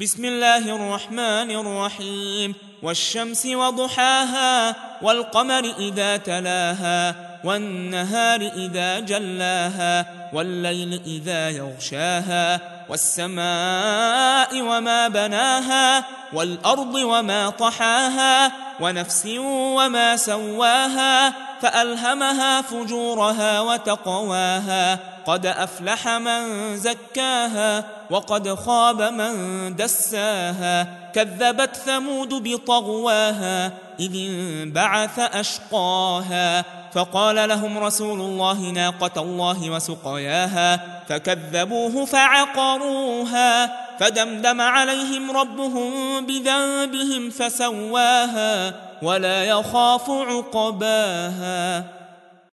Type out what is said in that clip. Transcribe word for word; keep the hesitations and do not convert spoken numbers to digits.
بسم الله الرحمن الرحيم والشمس وضحاها والقمر إذا تلاها والنهار إذا جلاها والليل إذا يغشاها والسماء وما بناها والأرض وما طحاها ونفس وما سواها فألهمها فجورها وتقواها قد أفلح من زكاها وقد خاب من دساها كذبت ثمود بطغواها إذ انبعث أشقاها فقال لهم رسول الله ناقة الله وسقياها فكذبوه فعقروها فدمدم عليهم ربهم بذنبهم فسواها ولا يخاف عقباها.